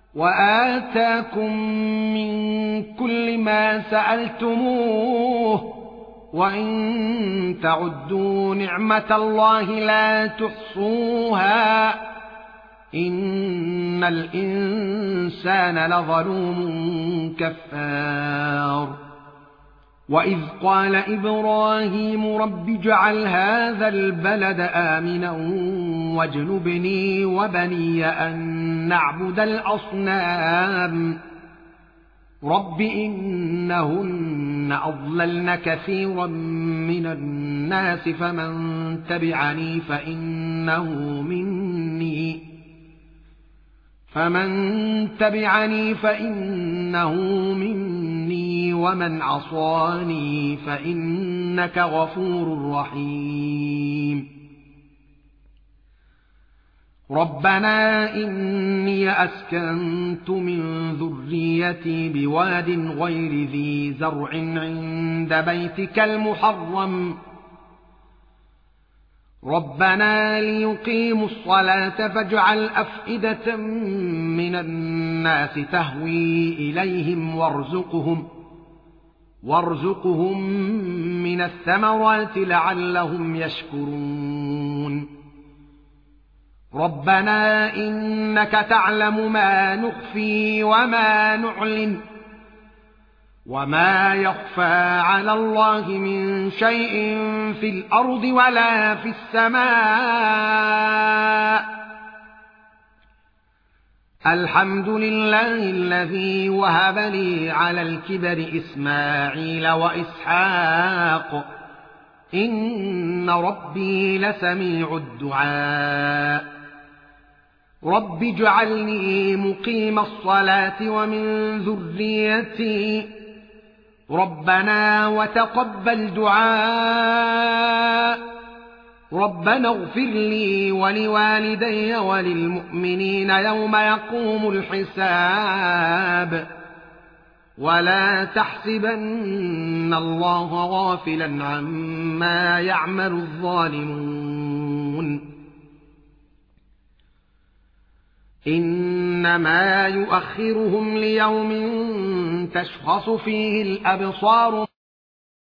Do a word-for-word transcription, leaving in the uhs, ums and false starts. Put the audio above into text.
وآتاكم من كل ما سألتموه وإن تعدوا نعمة الله لا تحصوها إن الإنسان لظلوم كفار وإذ قال إبراهيم رب اجعل هذا البلد آمنا واجنبني وبني أن نعبد الأصنام رب إنهن أضللن كثيرا من الناس فمن تبعني فإنه مني فمن تبعني فإنه مني ومن عصاني فإنك غفور رحيم ربنا إني أسكنت من ذريتي بواد غير ذي زرع عند بيتك المحرم ربنا ليقيموا الصلاة فاجعل أفئدة من الناس تهوي إليهم وارزقهم وارزقهم من الثمرات لعلهم يشكرون ربنا إنك تعلم ما نخفي وما نعلن وما يخفى على الله من شيء في الأرض ولا في السماء الحمد لله الذي وهب لي على الكبر إسماعيل وإسحاق إن ربي لسميع الدعاء رب اجعلني مقيم الصلاة ومن ذريتي ربنا وتقبل دعاء ربنا اغفر لي ولوالدي وللمؤمنين يوم يقوم الحساب ولا تحسبن الله غافلا عما يعمل الظالمون إنما يؤخرهم ليوم تشخص فيه الأبصار